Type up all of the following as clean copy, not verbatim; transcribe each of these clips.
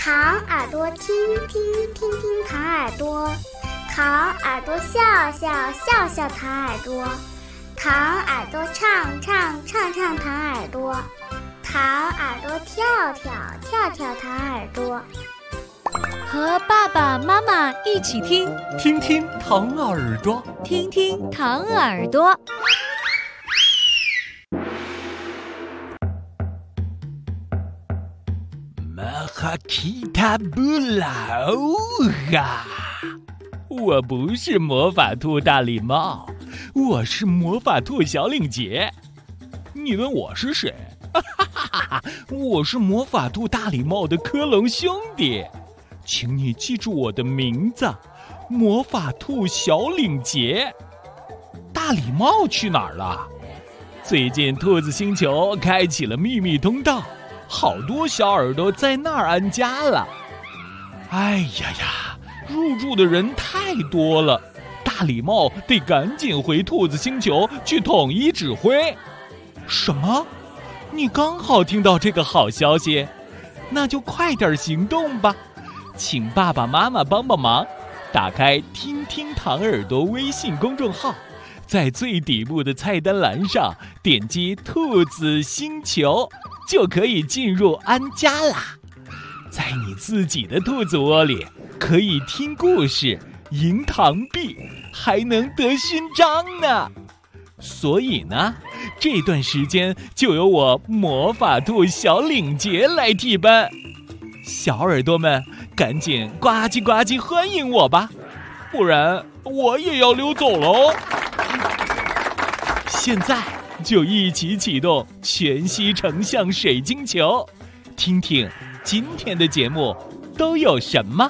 糖耳朵听听听听糖耳朵，糖耳朵笑笑笑笑糖耳朵，糖耳朵唱唱唱唱糖耳朵，糖耳朵跳跳跳跳糖耳朵。 和爸爸妈妈一起听， 听听糖耳朵， 听听糖耳朵。 马哈基塔布拉欧哈！我不是魔法兔大礼帽，我是魔法兔小领结。你问我是谁？我是魔法兔大礼帽的科隆兄弟，请你记住我的名字，魔法兔小领结。大礼帽去哪儿了？最近兔子星球开启了秘密通道，好多小耳朵在那儿安家了。哎呀呀，入住的人太多了，大礼帽得赶紧回兔子星球去统一指挥。什么？你刚好听到这个好消息，那就快点行动吧。请爸爸妈妈帮帮忙，打开听听糖耳朵微信公众号，在最底部的菜单栏上点击兔子星球，就可以进入安家啦。在你自己的兔子窝里，可以听故事、赢糖币，还能得勋章呢。所以呢，这段时间就由我魔法兔小领结来替班。小耳朵们，赶紧呱唧呱唧欢迎我吧，不然我也要溜走喽。现在就一起启动全息成像水晶球，听听今天的节目都有什么。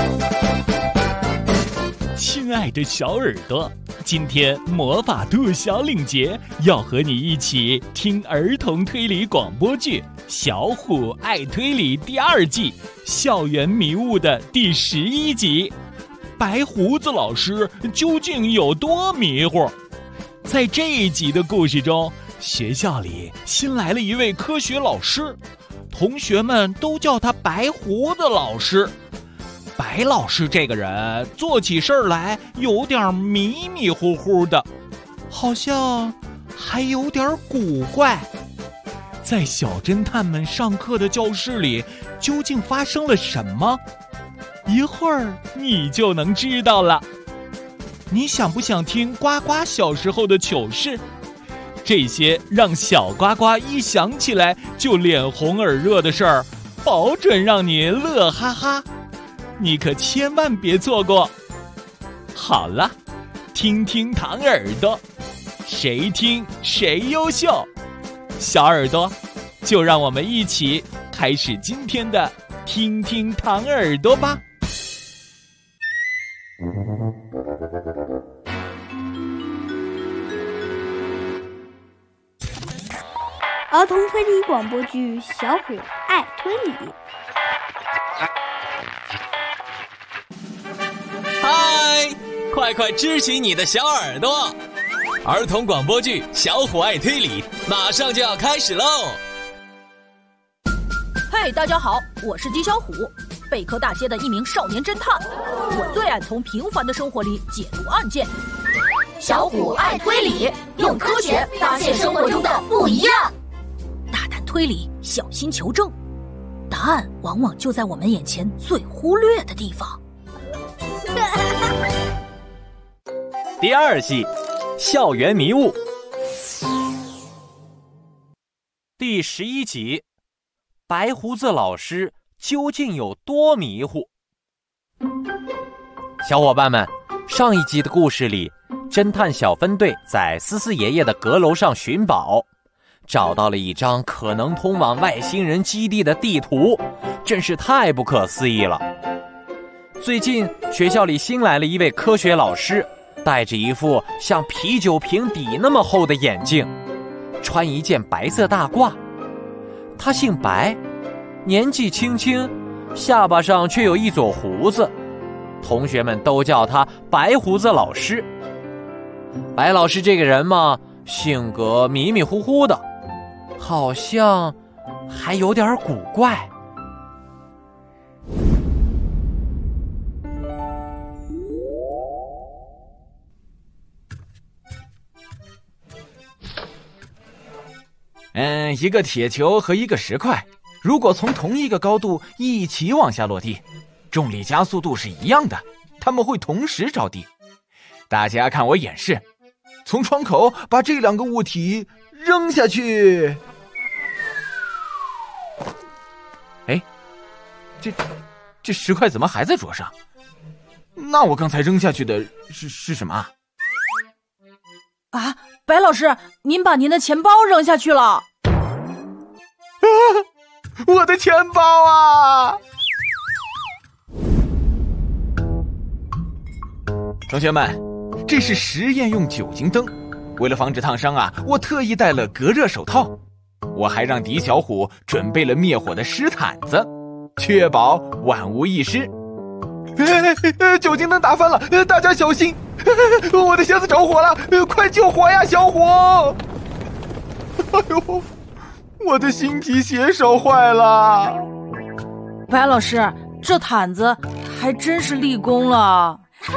亲爱的小耳朵，今天魔法兔小领结要和你一起听儿童推理广播剧《小虎爱推理》第2季校园迷雾的第11集。白胡子老师究竟有多迷糊？在这一集的故事中，学校里新来了一位科学老师，同学们都叫他白胡子老师。白老师这个人做起事儿来有点迷迷糊糊的，好像还有点古怪。在小侦探们上课的教室里，究竟发生了什么？一会儿你就能知道了。你想不想听呱呱小时候的糗事？这些让小呱呱一想起来就脸红耳热的事儿，保准让你乐哈哈。你可千万别错过。好了，听听糖耳朵，谁听谁优秀。小耳朵，就让我们一起开始今天的听听糖耳朵吧。 儿童推理广播剧《小虎爱推理》。 嗨，快快支起你的小耳朵！儿童广播剧《小虎爱推理》马上就要开始喽！ 嘿，大家好，我是金小虎，贝壳大街的一名少年侦探。我最爱从平凡的生活里解读案件。 小虎爱推理，用科学发现生活中的不一样。 大胆推理，小心求证，答案往往就在我们眼前最忽略的地方。 第2季校园迷雾第11集，白胡子老师究竟有多迷糊？小伙伴们，上一集的故事里，侦探小分队在思思爷爷的阁楼上寻宝，找到了一张可能通往外星人基地的地图，真是太不可思议了。最近学校里新来了一位科学老师，戴着一副像啤酒瓶底那么厚的眼镜，穿一件白色大褂。他姓白，年纪轻轻，下巴上却有一撮胡子，同学们都叫他白胡子老师。白老师这个人嘛，性格迷迷糊糊的，好像还有点古怪。 一个铁球和一个石块，如果从同一个高度一起往下落地，重力加速度是一样的，它们会同时着地。大家看我演示，从窗口把这2个物体扔下去。哎，这石块怎么还在桌上？那我刚才扔下去的是什么啊？ 啊，白老师，您把您的钱包扔下去了。啊， 我的钱包啊！同学们，这是实验用酒精灯，为了防止烫伤啊，我特意戴了隔热手套。我还让狄小虎准备了灭火的湿毯子，确保万无一失。酒精灯打翻了，大家小心！我的鞋子着火了，快救火呀，小虎！哎呦，我的新皮鞋烧坏了。 白老师，这毯子还真是立功了。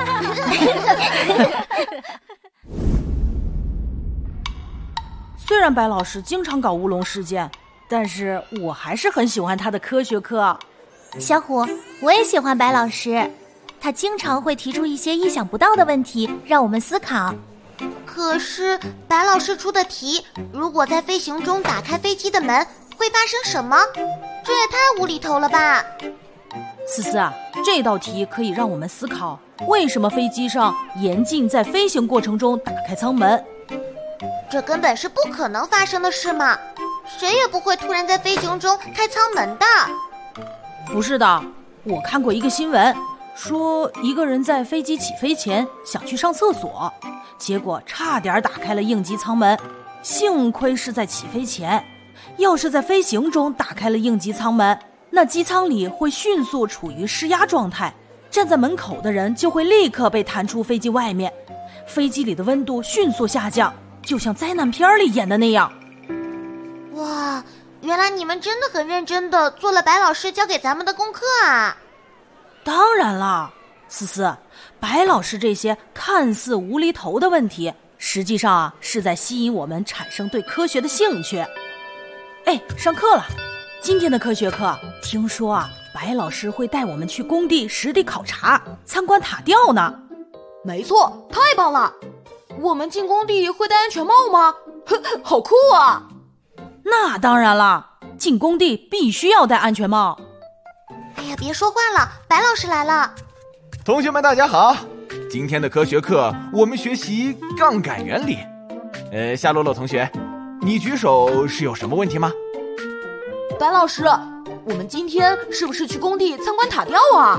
虽然白老师经常搞乌龙事件，但是我还是很喜欢他的科学课。 小虎，我也喜欢白老师，他经常会提出一些意想不到的问题，让我们思考。 可是白老师出的题，如果在飞行中打开飞机的门，会发生什么？这也太无厘头了吧！ 思思啊，这道题可以让我们思考，为什么飞机上严禁在飞行过程中打开舱门？ 这根本是不可能发生的事嘛，谁也不会突然在飞行中开舱门的。 不是的，我看过一个新闻，说一个人在飞机起飞前想去上厕所，结果差点打开了应急舱门，幸亏是在起飞前，要是在飞行中打开了应急舱门，那机舱里会迅速处于失压状态，站在门口的人就会立刻被弹出飞机外面，飞机里的温度迅速下降，就像灾难片里演的那样。 哇，原来你们真的很认真地做了白老师教给咱们的功课啊！ 当然了，思思，白老师这些看似无厘头的问题，实际上啊是在吸引我们产生对科学的兴趣。哎，上课了，今天的科学课，听说啊，白老师会带我们去工地实地考察，参观塔吊呢。 没错，太棒了！我们进工地会戴安全帽吗？好酷啊！ 那当然了，进工地必须要戴安全帽。 哎呀，别说话了，白老师来了。 同学们大家好，今天的科学课我们学习杠杆原理。夏洛洛同学，你举手是有什么问题吗？ 白老师，我们今天是不是去工地参观塔吊啊？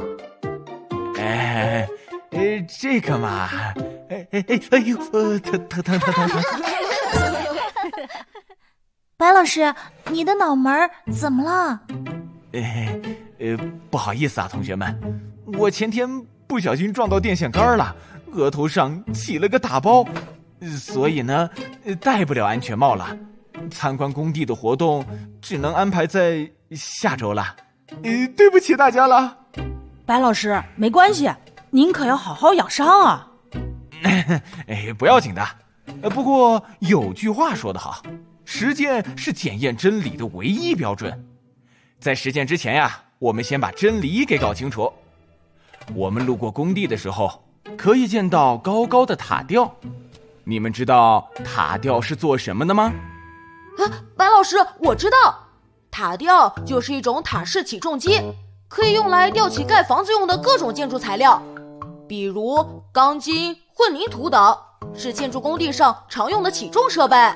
这个嘛，哎呦，疼。 白老师，你的脑门怎么了？ 不好意思啊，同学们，我前天不小心撞到电线杆了，额头上起了个大包，所以呢，戴不了安全帽了。参观工地的活动只能安排在下周了，对不起大家了。 白老师，没关系，您可要好好养伤啊。 不要紧的。不过有句话说得好，实践是检验真理的唯一标准。在实践之前呀，我们先把真理给搞清楚。我们路过工地的时候，可以见到高高的塔吊。你们知道塔吊是做什么的吗？ 白老师，我知道，塔吊就是一种塔式起重机，可以用来吊起盖房子用的各种建筑材料，比如钢筋、混凝土等，是建筑工地上常用的起重设备。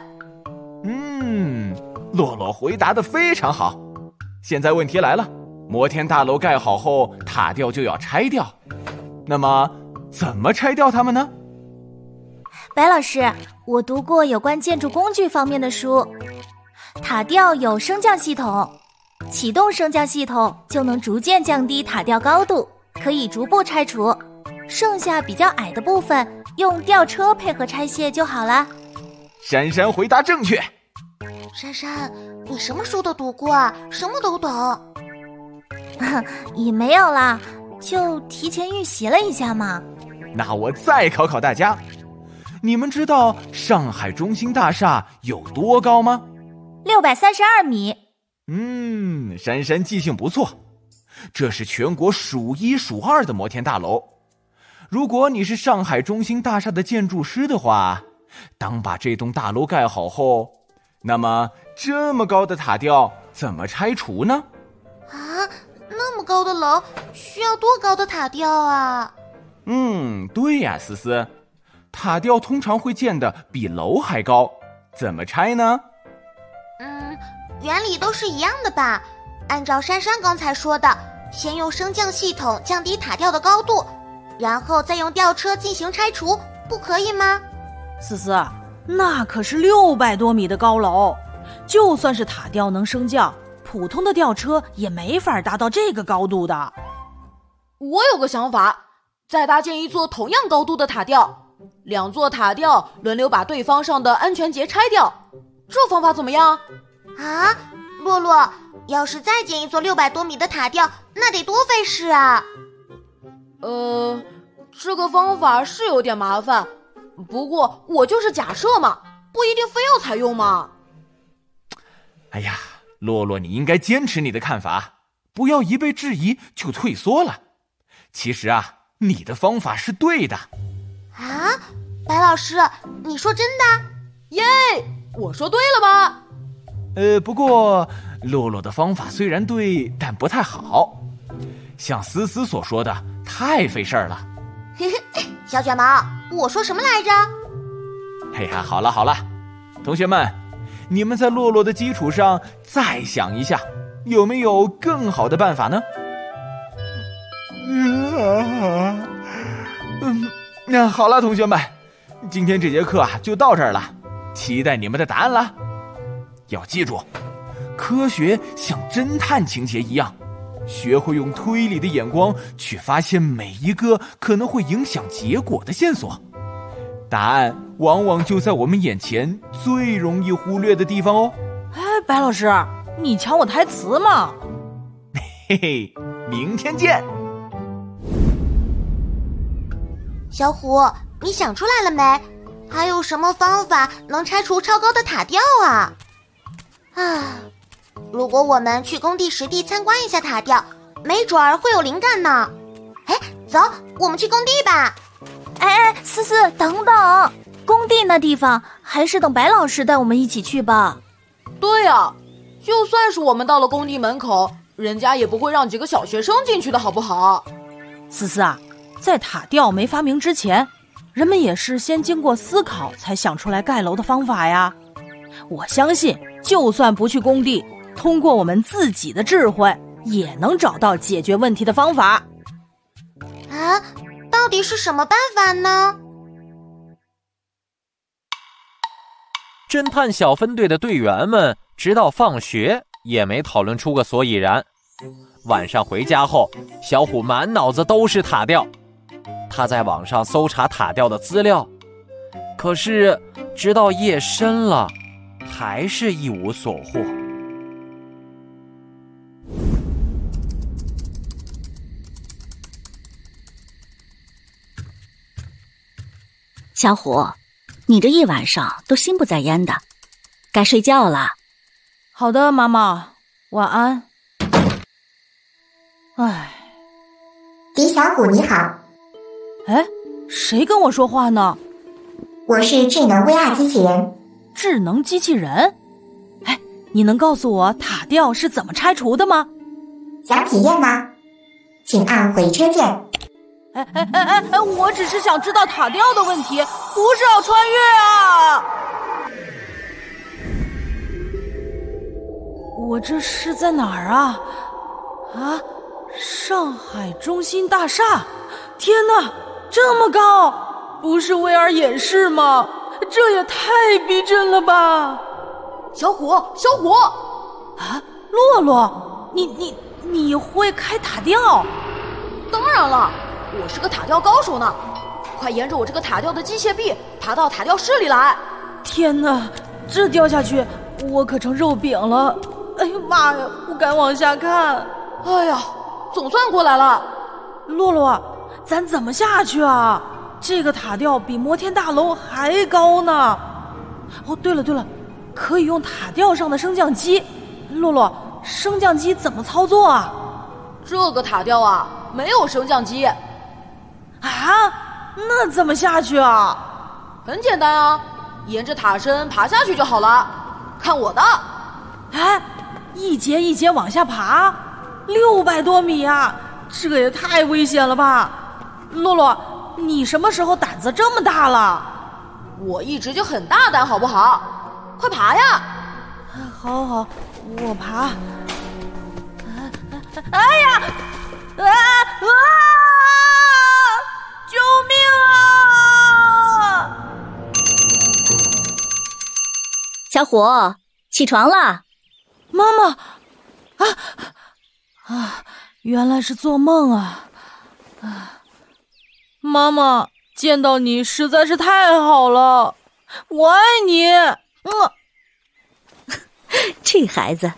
洛洛回答得非常好。现在问题来了，摩天大楼盖好后，塔吊就要拆掉，那么怎么拆掉它们呢？ 白老师，我读过有关建筑工具方面的书，塔吊有升降系统，启动升降系统就能逐渐降低塔吊高度，可以逐步拆除，剩下比较矮的部分用吊车配合拆卸就好了。 珊珊回答正确。 珊珊，你什么书都读过啊，什么都懂。 也没有啦，就提前预习了一下嘛。 那我再考考大家，你们知道上海中心大厦有多高吗？ 632米。 珊珊记性不错，这是全国数1数2的摩天大楼。如果你是上海中心大厦的建筑师的话，当把这栋大楼盖好后，那么这么高的塔吊怎么拆除呢？ 那么高的楼需要多高的塔吊啊？ 对呀，思思，塔吊通常会建得比楼还高，怎么拆呢？ 原理都是一样的吧？按照珊珊刚才说的，先用升降系统降低塔吊的高度，然后再用吊车进行拆除，不可以吗？ 思思，那可是600多米的高楼，就算是塔吊能升降，普通的吊车也没法达到这个高度的。 我有个想法，再搭建一座同样高度的塔吊，2座塔吊轮流把对方上的安全结拆掉，这方法怎么样？洛洛，要是再建一座600多米的塔吊，那得多费事啊！这个方法是有点麻烦，不过我就是假设嘛，不一定非要采用嘛。 哎呀，洛洛，你应该坚持你的看法，不要一被质疑就退缩了。其实你的方法是对的。 白老师，你说真的？耶，我说对了吧？ 不过洛洛的方法虽然对，但不太好，像思思所说的太费事儿了。 小卷毛，我说什么来着？ 好了，同学们，你们在洛洛的基础上再想一下，有没有更好的办法呢？好了，同学们，今天这节课就到这儿了，期待你们的答案了。要记住，科学像侦探情节一样，学会用推理的眼光去发现每一个可能会影响结果的线索。答案往往就在我们眼前最容易忽略的地方哦。 白老师，你抢我台词吗？ 明天见。 小虎，你想出来了没？还有什么方法能拆除超高的塔吊啊？如果我们去工地实地参观一下塔吊，没准儿会有灵感呢。走，我们去工地吧。 思思，等等，工地那地方还是等白老师带我们一起去吧。 对呀，就算是我们到了工地门口，人家也不会让几个小学生进去的好不好？ 思思在塔吊没发明之前，人们也是先经过思考才想出来盖楼的方法呀。我相信就算不去工地，通过我们自己的智慧也能找到解决问题的方法。 到底是什么办法呢？ 侦探小分队的队员们直到放学也没讨论出个所以然。晚上回家后，小虎满脑子都是塔吊，他在网上搜查塔吊的资料，可是直到夜深了，还是一无所获。 小虎，你这一晚上都心不在焉的，该睡觉了。 好的，妈妈，晚安。 李小虎你好。 谁跟我说话呢？ 我是智能 VR 机器人。 智能机器人？你能告诉我塔吊是怎么拆除的吗？ 想体验吗？请按回车键。 我只是想知道塔吊的问题，不是要穿越啊！我这是在哪儿啊？上海中心大厦！天哪，这么高，不是 VR 演示吗？这也太逼真了吧！ 小虎！ 洛洛，你会开塔吊？ 当然了，我是个塔吊高手呢。快沿着我这个塔吊的机械臂爬到塔吊室里来。 天哪，这掉下去我可成肉饼了。哎呀妈呀，不敢往下看。 总算过来了。 洛洛，咱怎么下去啊？这个塔吊比摩天大楼还高呢。对了， 可以用塔吊上的升降机。洛洛，升降机怎么操作啊？ 这个塔吊啊，没有升降机。 啊？那怎么下去啊？ 很简单啊，沿着塔身爬下去就好了。看我的！ 哎，一节一节往下爬，600多米啊，这也太危险了吧！洛洛，你什么时候胆子这么大了？ 我一直就很大胆，好不好？快爬呀！ 好好，我爬。哎呀！救命啊！ 小虎，起床了。 妈妈，原来是做梦啊！妈妈，见到你实在是太好了，我爱你。 这孩子。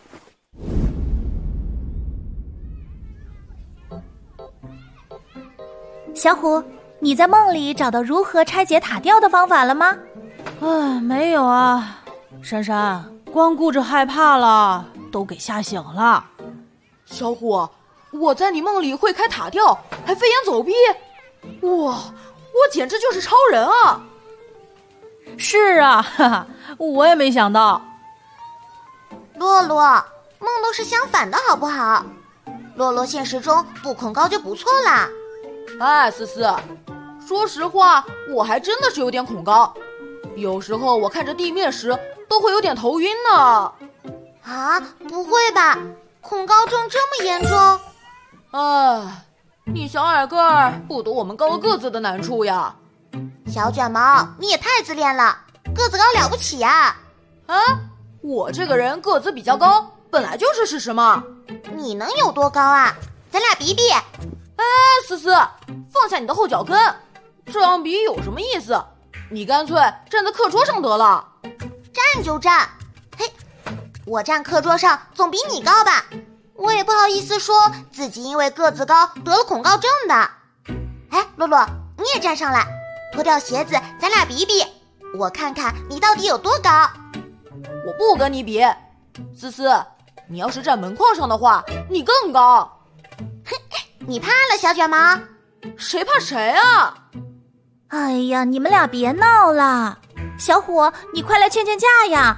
小虎，你在梦里找到如何拆解塔吊的方法了吗？ 没有啊，珊珊，光顾着害怕了，都给吓醒了。 小虎，我在你梦里会开塔吊，还飞檐走壁，哇，我简直就是超人啊！ 是啊，哈哈，我也没想到。 洛洛，梦都是相反的好不好？洛洛现实中不恐高就不错啦。 哎，思思，说实话，我还真的是有点恐高，有时候我看着地面时都会有点头晕呢。 啊，不会吧？恐高症这么严重？ 哎，你小矮个儿不懂我们高个子的难处呀。 小卷毛，你也太自恋了，个子高了不起呀！ 啊，我这个人个子比较高，本来就是事实嘛。 你能有多高啊？咱俩比比。 哎，思思，放下你的后脚跟，这样比有什么意思？你干脆站在课桌上得了。 站就站，嘿，我站课桌上总比你高吧？我也不好意思说自己因为个子高得了恐高症的。哎，洛洛，你也站上来，脱掉鞋子，咱俩比比，我看看你到底有多高。 我不跟你比，思思，你要是站门框上的话，你更高。 哼，你怕了，小卷毛？ 谁怕谁啊？ 哎呀，你们俩别闹了，小虎，你快来劝劝架呀！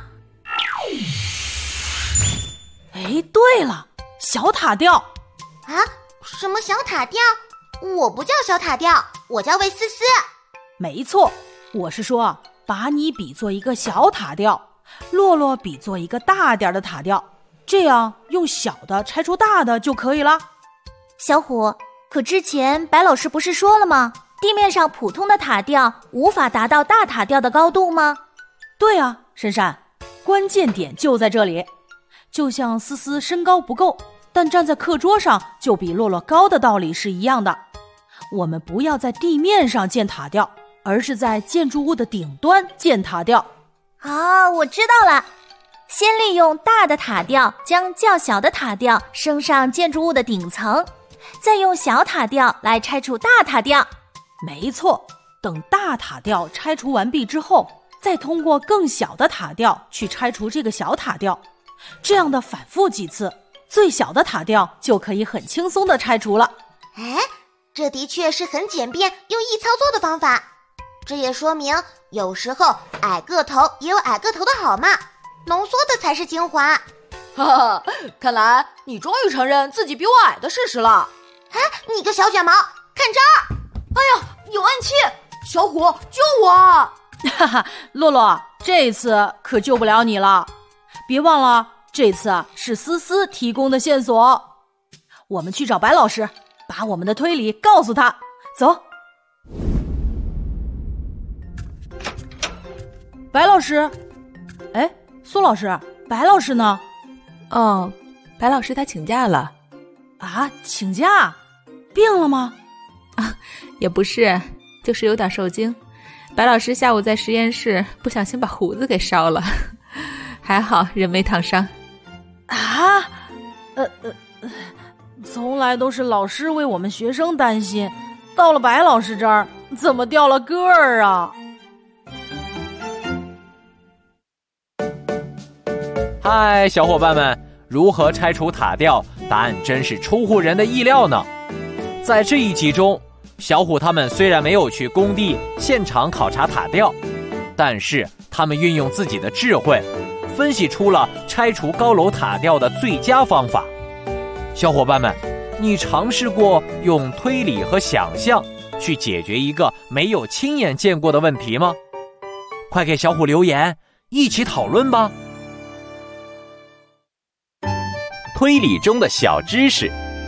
哎，对了，小塔吊。 啊？什么小塔吊？我不叫小塔吊，我叫魏思思。 没错，我是说把你比作一个小塔吊，洛洛比作一个大点的塔吊，这样用小的拆除大的就可以了。 小虎，可之前白老师不是说了吗？地面上普通的塔吊无法达到大塔吊的高度吗？ 对啊，珊珊，关键点就在这里。就像思思身高不够，但站在课桌上就比洛洛高的道理是一样的。我们不要在地面上建塔吊，而是在建筑物的顶端建塔吊。 啊，我知道了，先利用大的塔吊将较小的塔吊升上建筑物的顶层，再用小塔吊来拆除大塔吊。 没错，等大塔吊拆除完毕之后，再通过更小的塔吊去拆除这个小塔吊，这样的反复几次，最小的塔吊就可以很轻松地拆除了。 哎，这的确是很简便又易操作的方法。这也说明有时候矮个头也有矮个头的好嘛，浓缩的才是精华。 哈哈，看来你终于承认自己比我矮的事实了。 哎，你个小卷毛，看这儿！ 哎呀，有暗器！小虎，救我！ 哈哈，洛洛，这次可救不了你了。别忘了，这次是思思提供的线索。我们去找白老师，把我们的推理告诉他。走。白老师，哎，苏老师，白老师呢？ 哦，白老师他请假了。 啊，请假？病了吗？ 啊，也不是，就是有点受惊。白老师下午在实验室不小心把胡子给烧了，还好人没烫伤。 啊？从来都是老师为我们学生担心，到了白老师这儿，怎么掉了个儿啊？ 嗨，小伙伴们，如何拆除塔吊？答案真是出乎人的意料呢。在这一集中，小虎他们虽然没有去工地现场考察塔吊，但是他们运用自己的智慧，分析出了拆除高楼塔吊的最佳方法。小伙伴们，你尝试过用推理和想象去解决一个没有亲眼见过的问题吗？快给小虎留言，一起讨论吧。推理中的小知识。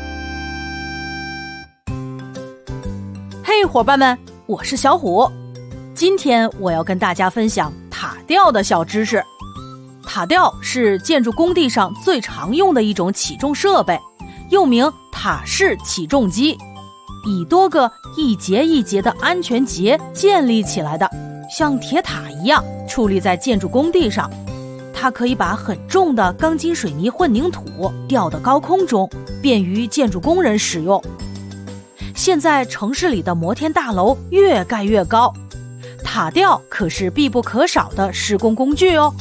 嘿，伙伴们，我是小虎。今天我要跟大家分享塔吊的小知识。塔吊是建筑工地上最常用的一种起重设备，又名塔式起重机，以多个一节一节的安全节建立起来的，像铁塔一样矗立在建筑工地上。它可以把很重的钢筋水泥混凝土吊到高空中，便于建筑工人使用。现在城市里的摩天大楼越盖越高，塔吊可是必不可少的施工工具哦。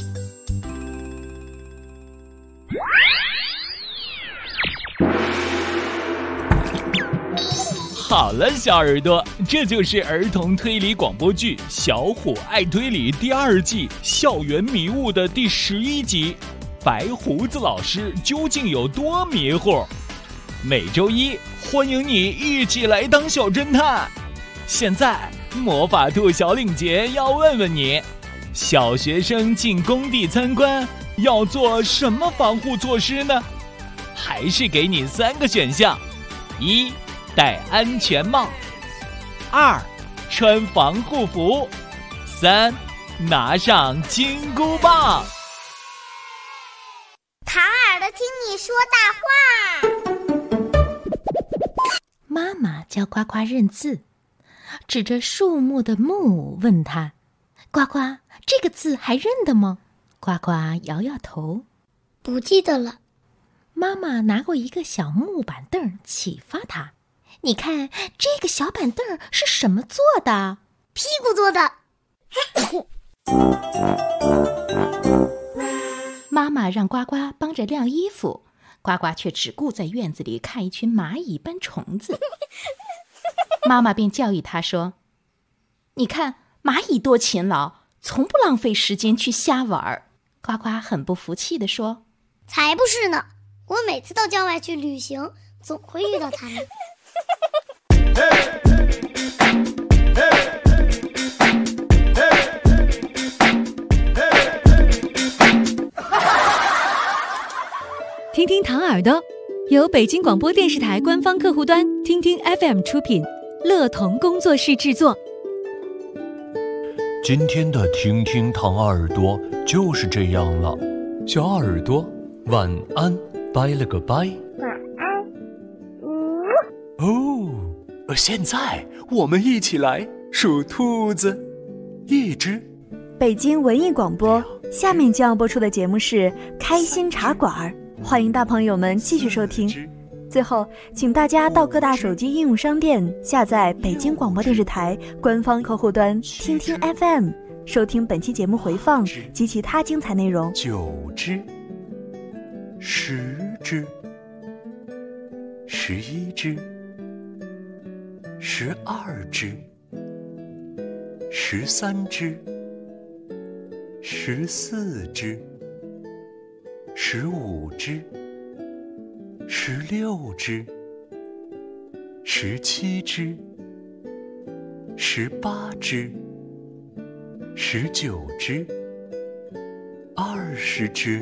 好了，小耳朵，这就是儿童推理广播剧《小虎爱推理》第2季校园迷雾的第11集，白胡子老师究竟有多迷糊？每周一，欢迎你一起来当小侦探。现在，魔法兔小领结要问问你，小学生进工地参观要做什么防护措施呢？还是给你3个选项：1. 戴安全帽，2. 穿防护服，3. 拿上金箍棒。 塔尔的听你说大话。 妈妈教呱呱认字，指着树木的木问他：呱呱，这个字还认得吗？呱呱摇摇头， 不记得了。 妈妈拿过一个小木板凳启发他：你看这个小板凳是什么做的？ 屁股做的。 妈妈让呱呱帮着晾衣服，呱呱却只顾在院子里看一群蚂蚁搬虫子。妈妈便教育他说：你看蚂蚁多勤劳，从不浪费时间去瞎玩。呱呱很不服气地说： 才不是呢，我每次到郊外去旅行，总会遇到它们。 听听唐耳朵，由北京广播电视台官方客户端听听 FM 出品，乐童工作室制作。 今天的听听唐耳朵就是这样了，小耳朵晚安，拜了个拜。 晚安。 哦，现在我们一起来数兔子，1只。 北京文艺广播，下面将要播出的节目是开心茶馆，欢迎大朋友们继续收听。最后，请大家到各大手机应用商店下载北京广播电视台官方客户端听听 FM， 收听本期节目回放及其他精彩内容。 9只，10只，11只，12只，13只，14只，15只，16只，17只，18只，19只，20只。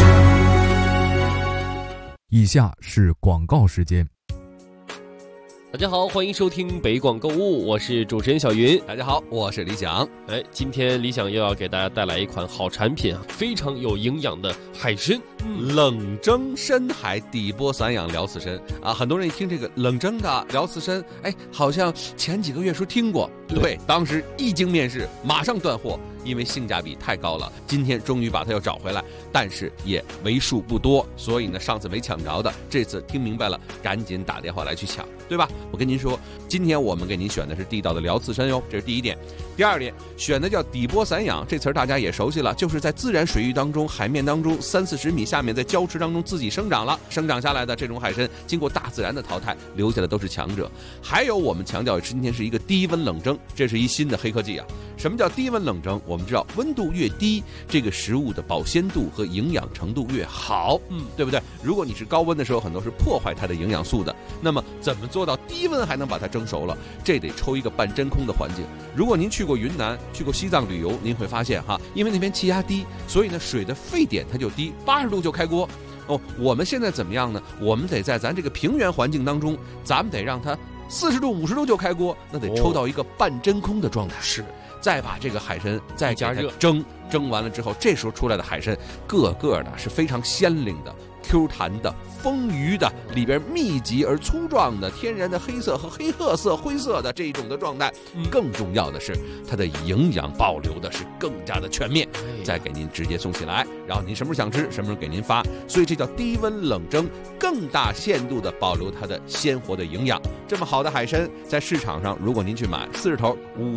以下是广告时间。 大家好，欢迎收听北广购物，我是主持人小云。 大家好，我是李想。 今天李想又要给大家带来一款好产品啊，非常有营养的海参， 冷蒸深海底波散养辽刺参啊。很多人一听这个冷蒸的辽刺参，好像前几个月说听过，对，当时一经面世，马上断货，因为性价比太高了。今天终于把它又找回来，但是也为数不多，所以呢，上次没抢着的，这次听明白了，赶紧打电话来去抢，对吧？我跟您说，今天我们给您选的是地道的辽刺参哟，这是第一点。第二点，选的叫底波散养，这词儿大家也熟悉了，就是在自然水域当中、海面当中30-40米下面，在礁池当中自己生长了，生长下来的这种海参，经过大自然的淘汰，留下的都是强者。还有我们强调今天是一个低温冷蒸，这是一新的黑科技啊。什么叫低温冷蒸？我们知道温度越低，这个食物的保鲜度和营养程度越好，对不对？如果你是高温的时候，很多是破坏它的营养素的。那么怎么做到低温还能把它蒸熟了？这得抽一个半真空的环境。如果您去过云南、去过西藏旅游，您会发现哈，因为那边气压低，所以呢水的沸点它就低，80度就开锅。我们现在怎么样呢？我们得在咱这个平原环境当中，咱们得让它40度、50度就开锅，那得抽到一个半真空的状态。 是。 再把这个海参再加热蒸完了之后，这时候出来的海参个个的是非常鲜灵的、Q 弹的、丰腴的，里边密集而粗壮的天然的黑色和黑褐色、灰色的这一种的状态。更重要的是，它的营养保留的是更加的全面，再给您直接送起来，然后您什么时候想吃，什么时候给您发。所以这叫低温冷蒸，更大限度的保留它的鲜活的营养。这么好的海参，在市场上，如果您去买40头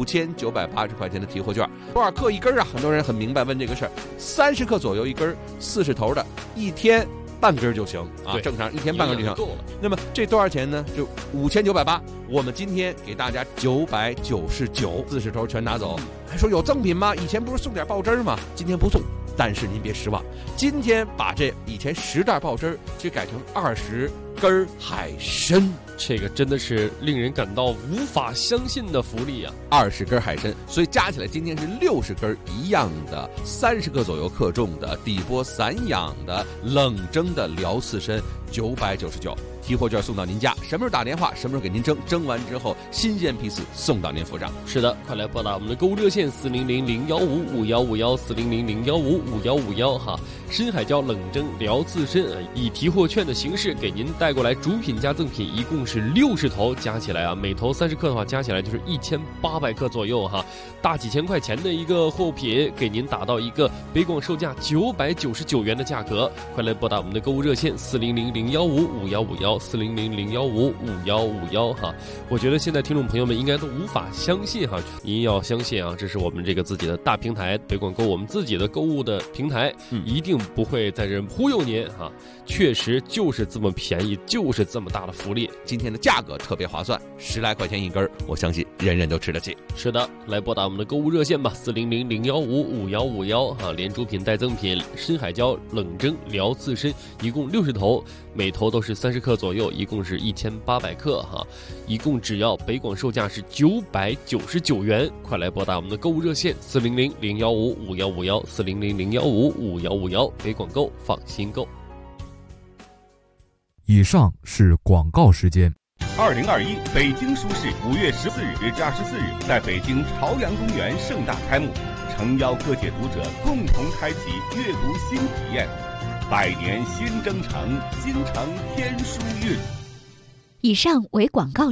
，5980块钱的提货券，多少克一根啊？很多人很明白问这个事儿，30克左右一根，40头的，1天半根就行啊，正常1天半根就行。那么这多少钱呢？就5980，我们今天给大家999，40头全拿走。还说有赠品吗？以前不是送点爆汁吗？今天不送。但是您别失望，今天把这以前10袋爆汁就改成20根海参， 这个真的是令人感到无法相信的福利啊 ！20根海参，所以加起来今天是60根一样的，30克左右克重的底波散养的冷蒸的辽刺参，999。提货券送到您家，什么时候打电话，什么时候给您蒸，蒸完之后新鲜批次送到您府上。 是的，快来拨打我们的购物热线400-015-5151，400-015-5151哈。深海椒冷蒸辽刺参以提货券的形式给您带过来，主品加赠品一共是60头，加起来啊，每头30克的话，加起来就是1800克左右哈，大几千块钱的一个货品，给您打到一个北广售价999元的价格。快来拨打我们的购物热线400-015-5151，400-015-5151哈。我觉得现在听众朋友们应该都无法相信哈，您要相信啊，这是我们这个自己的大平台北广购，我们自己的购物的平台，一定不会在这忽悠您哈。确实就是这么便宜，就是这么大的福利。 今天的价格特别划算，10来块钱一根，我相信人人都吃得起。 是的，来拨打我们的购物热线吧，400-015-5151哈，连主品带赠品，深海椒冷蒸辽刺参一共60头，每头都是30克左右，一共是1800克哈，一共只要北广售价是999元。快来拨打我们的购物热线400-015-5151，400-015-5151，北广购，放心购。 以上是广告时间。 2021北京书市5月14日至24日在北京朝阳公园盛大开幕，诚邀各界读者共同开启阅读新体验。百年新征程，京城天书韵。 以上为广告。